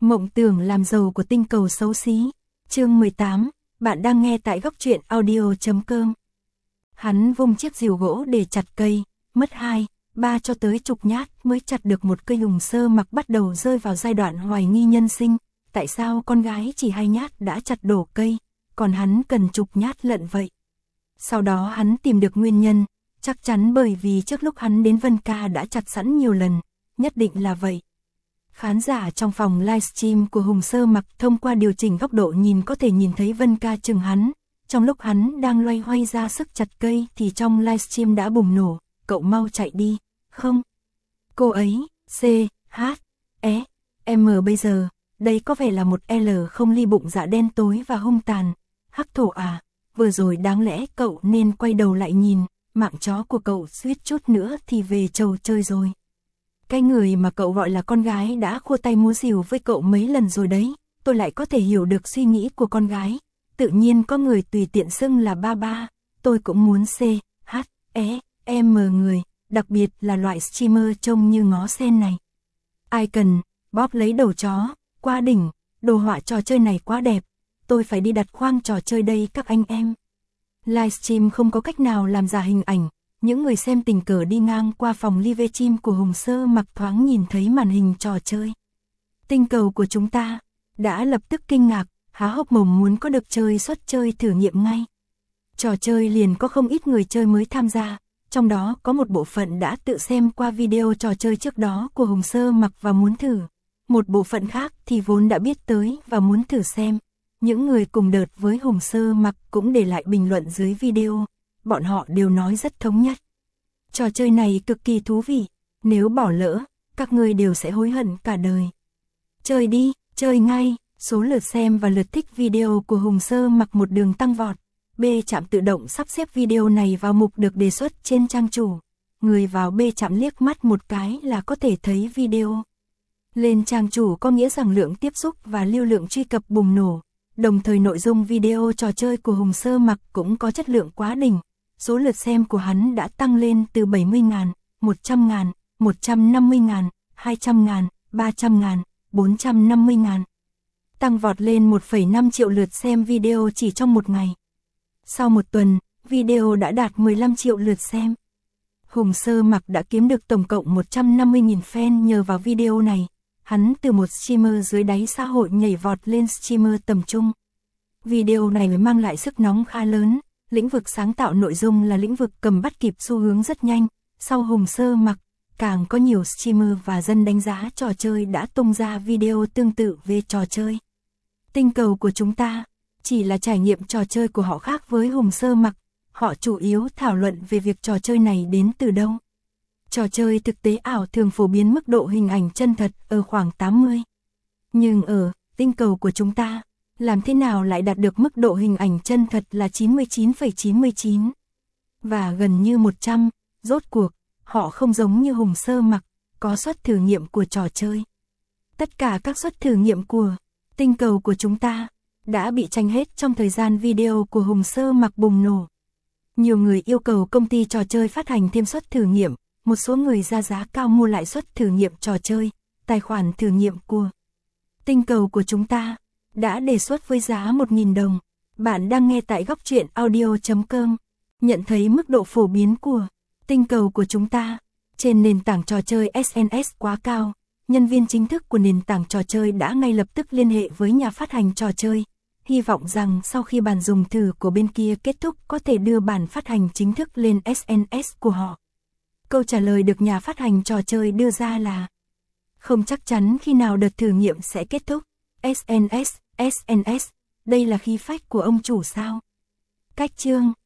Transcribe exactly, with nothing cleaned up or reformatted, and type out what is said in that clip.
Mộng tưởng làm giàu của tinh cầu xấu xí. Chương mười tám, bạn đang nghe tại góc truyện audio chấm com. Hắn vung chiếc rìu gỗ để chặt cây, mất hai, ba cho tới chục nhát mới chặt được một cây. Hùng Sơ Mặc bắt đầu rơi vào giai đoạn hoài nghi nhân sinh, tại sao con gái chỉ hai nhát đã chặt đổ cây, còn hắn cần chục nhát lận vậy. Sau đó hắn tìm được nguyên nhân, chắc chắn bởi vì trước lúc hắn đến Vân Ca đã chặt sẵn nhiều lần, nhất định là vậy. Khán giả trong phòng livestream của Hùng Sơ Mặc thông qua điều chỉnh góc độ nhìn có thể nhìn thấy Vân Ca chừng hắn. Trong lúc hắn đang loay hoay ra sức chặt cây thì trong livestream đã bùng nổ, cậu mau chạy đi, không? Cô ấy, C, H, E, M bây giờ, đây có vẻ là một L không ly bụng dạ đen tối và hung tàn. Hắc thổ à, vừa rồi đáng lẽ cậu nên quay đầu lại nhìn, mạng chó của cậu suýt chút nữa thì về chầu chơi rồi. Cái người mà cậu gọi là con gái đã khua tay múa rìu với cậu mấy lần rồi đấy, tôi lại có thể hiểu được suy nghĩ của con gái. Tự nhiên có người tùy tiện xưng là ba ba, tôi cũng muốn C, H, E, M người, đặc biệt là loại streamer trông như ngó sen này. Ai cần, bóp lấy đầu chó, quá đỉnh, đồ họa trò chơi này quá đẹp, tôi phải đi đặt khoang trò chơi đây các anh em. Livestream không có cách nào làm giả hình ảnh. Những người xem tình cờ đi ngang qua phòng livestream của Hùng Sơ Mặc thoáng nhìn thấy màn hình trò chơi. Tinh cầu của chúng ta đã lập tức kinh ngạc, há hốc mồm muốn có được chơi suất chơi thử nghiệm ngay. Trò chơi liền có không ít người chơi mới tham gia, trong đó có một bộ phận đã tự xem qua video trò chơi trước đó của Hùng Sơ Mặc và muốn thử. Một bộ phận khác thì vốn đã biết tới và muốn thử xem. Những người cùng đợt với Hùng Sơ Mặc cũng để lại bình luận dưới video. Bọn họ đều nói rất thống nhất. Trò chơi này cực kỳ thú vị, nếu bỏ lỡ, các ngươi đều sẽ hối hận cả đời. Chơi đi, chơi ngay, số lượt xem và lượt thích video của Hùng Sơ Mặc một đường tăng vọt. B Trạm tự động sắp xếp video này vào mục được đề xuất trên trang chủ. Người vào B Trạm liếc mắt một cái là có thể thấy video. Lên trang chủ có nghĩa rằng lượng tiếp xúc và lưu lượng truy cập bùng nổ. Đồng thời nội dung video trò chơi của Hùng Sơ Mặc cũng có chất lượng quá đỉnh. Số lượt xem của hắn đã tăng lên từ bảy mươi ngàn, một trăm ngàn, một trăm năm mươi ngàn, hai trăm ngàn, ba trăm ngàn, bốn trăm năm mươi ngàn. Tăng vọt lên một phẩy năm triệu lượt xem video chỉ trong một ngày. Sau một tuần, video đã đạt mười lăm triệu lượt xem. Hùng Sơ Mặc đã kiếm được tổng cộng một trăm năm mươi nghìn fan nhờ vào video này. Hắn từ một streamer dưới đáy xã hội nhảy vọt lên streamer tầm trung. Video này mới mang lại sức nóng khá lớn. Lĩnh vực sáng tạo nội dung là lĩnh vực cầm bắt kịp xu hướng rất nhanh. Sau Hùng Sơ Mặc, càng có nhiều streamer và dân đánh giá trò chơi đã tung ra video tương tự về trò chơi. Tinh cầu của chúng ta chỉ là trải nghiệm trò chơi của họ khác với Hùng Sơ Mặc. Họ chủ yếu thảo luận về việc trò chơi này đến từ đâu. Trò chơi thực tế ảo thường phổ biến mức độ hình ảnh chân thật ở khoảng tám mươi. Nhưng ở tinh cầu của chúng ta, làm thế nào lại đạt được mức độ hình ảnh chân thật là chín mươi chín phẩy chín mươi chín và gần như một trăm, rốt cuộc, họ không giống như Hùng Sơ Mặc, có suất thử nghiệm của trò chơi. Tất cả các suất thử nghiệm của tinh cầu của chúng ta đã bị tranh hết trong thời gian video của Hùng Sơ Mặc bùng nổ. Nhiều người yêu cầu công ty trò chơi phát hành thêm suất thử nghiệm, một số người ra giá cao mua lại suất thử nghiệm trò chơi, tài khoản thử nghiệm của tinh cầu của chúng ta đã đề xuất với giá một nghìn đồng. Bạn đang nghe tại góc truyện audio chấm com. Nhận thấy mức độ phổ biến của tinh cầu của chúng ta trên nền tảng trò chơi ét en ét quá cao, nhân viên chính thức của nền tảng trò chơi đã ngay lập tức liên hệ với nhà phát hành trò chơi, hy vọng rằng sau khi bản dùng thử của bên kia kết thúc có thể đưa bản phát hành chính thức lên ét en ét của họ. Câu trả lời được nhà phát hành trò chơi đưa ra là không chắc chắn khi nào đợt thử nghiệm sẽ kết thúc. ét en ét, ét en ét, đây là khí phách của ông chủ sao? Cách chương